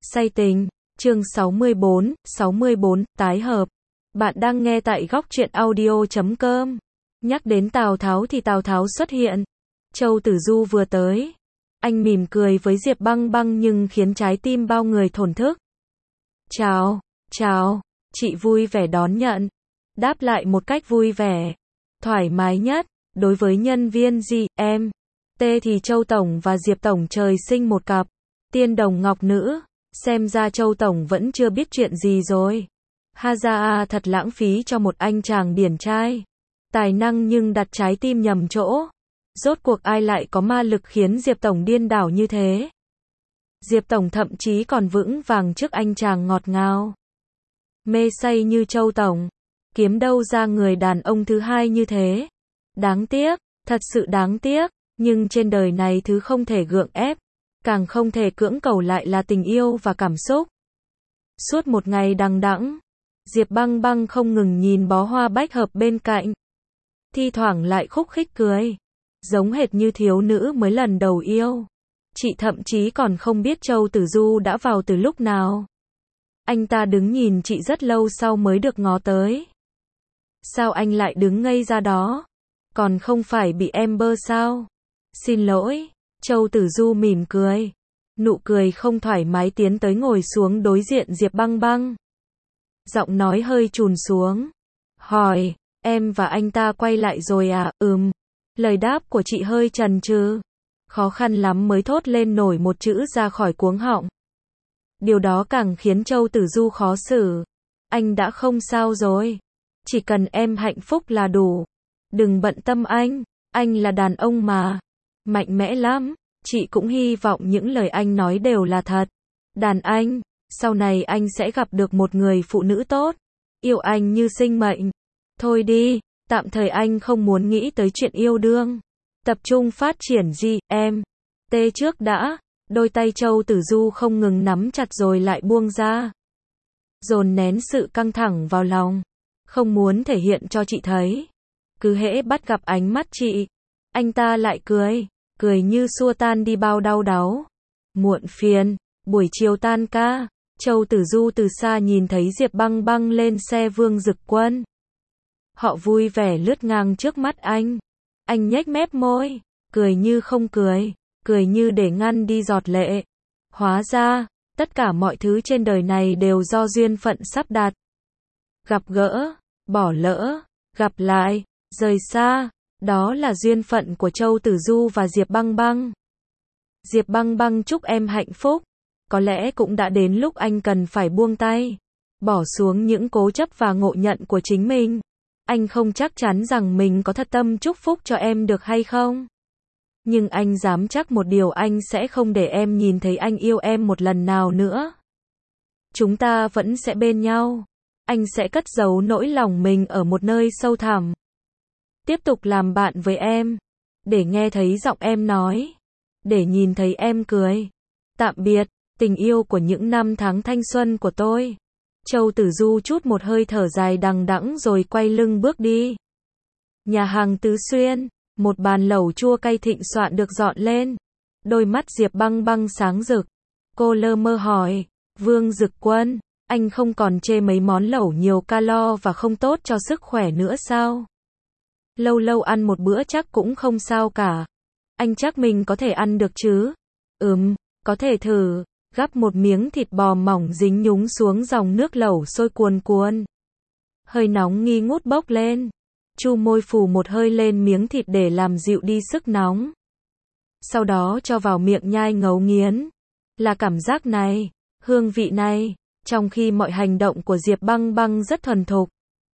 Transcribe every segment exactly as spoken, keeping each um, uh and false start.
Say tình, chương sáu mươi bốn, sáu mươi bốn, tái hợp. Bạn đang nghe tại góc truyện audio chấm com. Nhắc đến Tào Tháo thì Tào Tháo xuất hiện. Châu Tử Du vừa tới. Anh mỉm cười với Diệp Băng Băng nhưng khiến trái tim bao người thổn thức. Chào, chào, chị vui vẻ đón nhận. Đáp lại một cách vui vẻ, thoải mái nhất. Đối với nhân viên G M T thì Châu Tổng và Diệp Tổng trời sinh một cặp. Tiên đồng ngọc nữ. Xem ra Châu Tổng vẫn chưa biết chuyện gì rồi. Haza thật lãng phí cho một anh chàng điển trai. Tài năng nhưng đặt trái tim nhầm chỗ. Rốt cuộc ai lại có ma lực khiến Diệp Tổng điên đảo như thế? Diệp Tổng thậm chí còn vững vàng trước anh chàng ngọt ngào. Mê say như Châu Tổng. Kiếm đâu ra người đàn ông thứ hai như thế? Đáng tiếc, thật sự đáng tiếc. Nhưng trên đời này thứ không thể gượng ép, càng không thể cưỡng cầu lại là tình yêu và cảm xúc. Suốt một ngày đằng đẵng, Diệp Băng Băng không ngừng nhìn bó hoa bách hợp bên cạnh. Thi thoảng lại khúc khích cười, giống hệt như thiếu nữ mới lần đầu yêu. Chị thậm chí còn không biết Châu Tử Du đã vào từ lúc nào. Anh ta đứng nhìn chị rất lâu sau mới được ngó tới. Sao anh lại đứng ngây ra đó? Còn không phải bị em bơ sao? Xin lỗi. Châu Tử Du mỉm cười. Nụ cười không thoải mái tiến tới ngồi xuống đối diện Diệp Băng Băng. Giọng nói hơi trùn xuống. Hỏi, em và anh ta quay lại rồi à? Ừm. Lời đáp của chị hơi chần chừ. Khó khăn lắm mới thốt lên nổi một chữ ra khỏi cuống họng. Điều đó càng khiến Châu Tử Du khó xử. Anh đã không sao rồi. Chỉ cần em hạnh phúc là đủ. Đừng bận tâm anh. Anh là đàn ông mà. Mạnh mẽ lắm. Chị cũng hy vọng những lời anh nói đều là thật. Đàn anh, sau này anh sẽ gặp được một người phụ nữ tốt, yêu anh như sinh mệnh. Thôi đi, tạm thời anh không muốn nghĩ tới chuyện yêu đương. Tập trung phát triển G M T trước đã. Đôi tay Châu Tử Du không ngừng nắm chặt rồi lại buông ra. Dồn nén sự căng thẳng vào lòng. Không muốn thể hiện cho chị thấy. Cứ hễ bắt gặp ánh mắt chị, anh ta lại cười. Cười như xua tan đi bao đau đáu. Muộn phiền, buổi chiều tan ca, Châu Tử Du từ xa nhìn thấy Diệp Băng Băng lên xe Vương Dực Quân. Họ vui vẻ lướt ngang trước mắt anh. Anh nhếch mép môi, cười như không cười, cười như để ngăn đi giọt lệ. Hóa ra, tất cả mọi thứ trên đời này đều do duyên phận sắp đặt. Gặp gỡ, bỏ lỡ, gặp lại, rời xa. Đó là duyên phận của Châu Tử Du và Diệp Băng Băng. Diệp Băng Băng chúc em hạnh phúc. Có lẽ cũng đã đến lúc anh cần phải buông tay. Bỏ xuống những cố chấp và ngộ nhận của chính mình. Anh không chắc chắn rằng mình có thật tâm chúc phúc cho em được hay không. Nhưng anh dám chắc một điều, anh sẽ không để em nhìn thấy anh yêu em một lần nào nữa. Chúng ta vẫn sẽ bên nhau. Anh sẽ cất giấu nỗi lòng mình ở một nơi sâu thẳm. Tiếp tục làm bạn với em. Để nghe thấy giọng em nói. Để nhìn thấy em cười. Tạm biệt, tình yêu của những năm tháng thanh xuân của tôi. Châu Tử Du chút một hơi thở dài đằng đẵng rồi quay lưng bước đi. Nhà hàng Tứ Xuyên. Một bàn lẩu chua cay thịnh soạn được dọn lên. Đôi mắt Diệp Băng Băng sáng rực. Cô lơ mơ hỏi. Vương Dực Quân, anh không còn chê mấy món lẩu nhiều calo và không tốt cho sức khỏe nữa sao? Lâu lâu ăn một bữa chắc cũng không sao cả. Anh chắc mình có thể ăn được chứ? Ừm, có thể thử. Gắp một miếng thịt bò mỏng dính nhúng xuống dòng nước lẩu sôi cuồn cuộn. Hơi nóng nghi ngút bốc lên. Chu môi phủ một hơi lên miếng thịt để làm dịu đi sức nóng. Sau đó cho vào miệng nhai ngấu nghiến. Là cảm giác này, hương vị này, trong khi mọi hành động của Diệp Băng Băng rất thuần thục.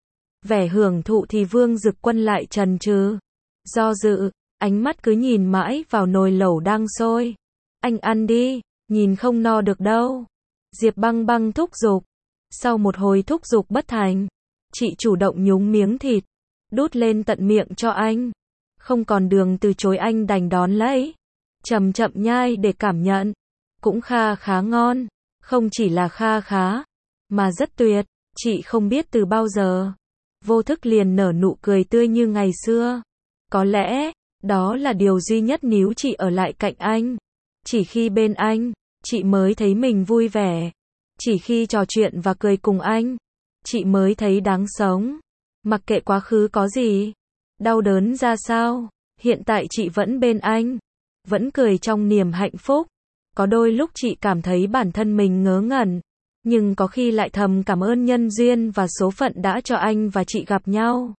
Vẻ hưởng thụ thì Vương Dực Quân lại chần chừ, do dự, ánh mắt cứ nhìn mãi vào nồi lẩu đang sôi. Anh ăn đi, nhìn không no được đâu. Diệp Băng Băng thúc giục. Sau một hồi thúc giục bất thành, chị chủ động nhúng miếng thịt, đút lên tận miệng cho anh. Không còn đường từ chối, anh đành đón lấy. Chậm chậm nhai để cảm nhận. Cũng kha khá ngon. Không chỉ là kha khá, mà rất tuyệt. Chị không biết từ bao giờ. Vô thức liền nở nụ cười tươi như ngày xưa. Có lẽ, đó là điều duy nhất níu chị ở lại cạnh anh. Chỉ khi bên anh, chị mới thấy mình vui vẻ. Chỉ khi trò chuyện và cười cùng anh, chị mới thấy đáng sống. Mặc kệ quá khứ có gì, đau đớn ra sao, hiện tại chị vẫn bên anh, vẫn cười trong niềm hạnh phúc. Có đôi lúc chị cảm thấy bản thân mình ngớ ngẩn, nhưng có khi lại thầm cảm ơn nhân duyên và số phận đã cho anh và chị gặp nhau.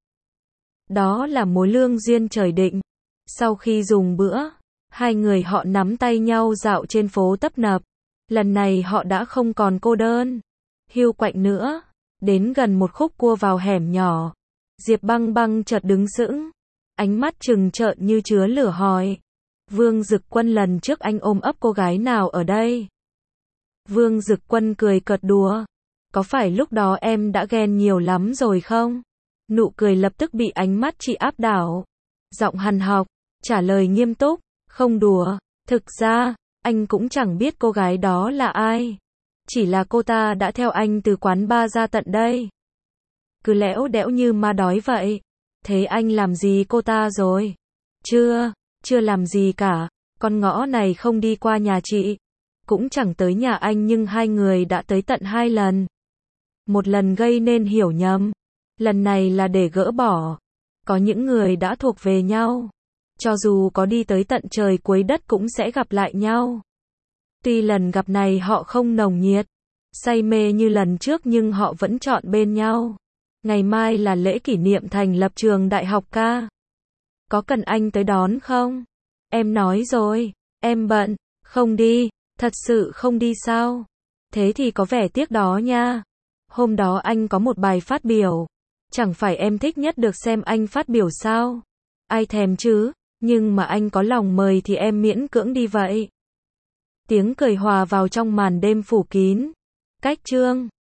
Đó là mối lương duyên trời định. Sau khi dùng bữa, hai người họ nắm tay nhau dạo trên phố tấp nập. Lần này họ đã không còn cô đơn, hiu quạnh nữa. Đến gần một khúc cua vào hẻm nhỏ, Diệp Băng Băng chợt đứng sững, ánh mắt trừng trợn như chứa lửa hỏi. Vương Dực Quân, lần trước anh ôm ấp cô gái nào ở đây? Vương Dực Quân cười cợt đùa. Có phải lúc đó em đã ghen nhiều lắm rồi không? Nụ cười lập tức bị ánh mắt chị áp đảo. Giọng hằn học, trả lời nghiêm túc, không đùa. Thực ra, anh cũng chẳng biết cô gái đó là ai. Chỉ là cô ta đã theo anh từ quán bar ra tận đây. Cứ lẽo đẽo như ma đói vậy. Thế anh làm gì cô ta rồi? Chưa, chưa làm gì cả. Con ngõ này không đi qua nhà chị, cũng chẳng tới nhà anh, nhưng hai người đã tới tận hai lần. Một lần gây nên hiểu nhầm, lần này là để gỡ bỏ. Có những người đã thuộc về nhau, cho dù có đi tới tận trời cuối đất cũng sẽ gặp lại nhau. Tuy lần gặp này họ không nồng nhiệt, say mê như lần trước, nhưng họ vẫn chọn bên nhau. Ngày mai là lễ kỷ niệm thành lập trường đại học ca. Có cần anh tới đón không? Em nói rồi, em bận, không đi. Thật sự không đi sao? Thế thì có vẻ tiếc đó nha. Hôm đó anh có một bài phát biểu. Chẳng phải em thích nhất được xem anh phát biểu sao? Ai thèm chứ? Nhưng mà anh có lòng mời thì em miễn cưỡng đi vậy. Tiếng cười hòa vào trong màn đêm phủ kín. Cách chương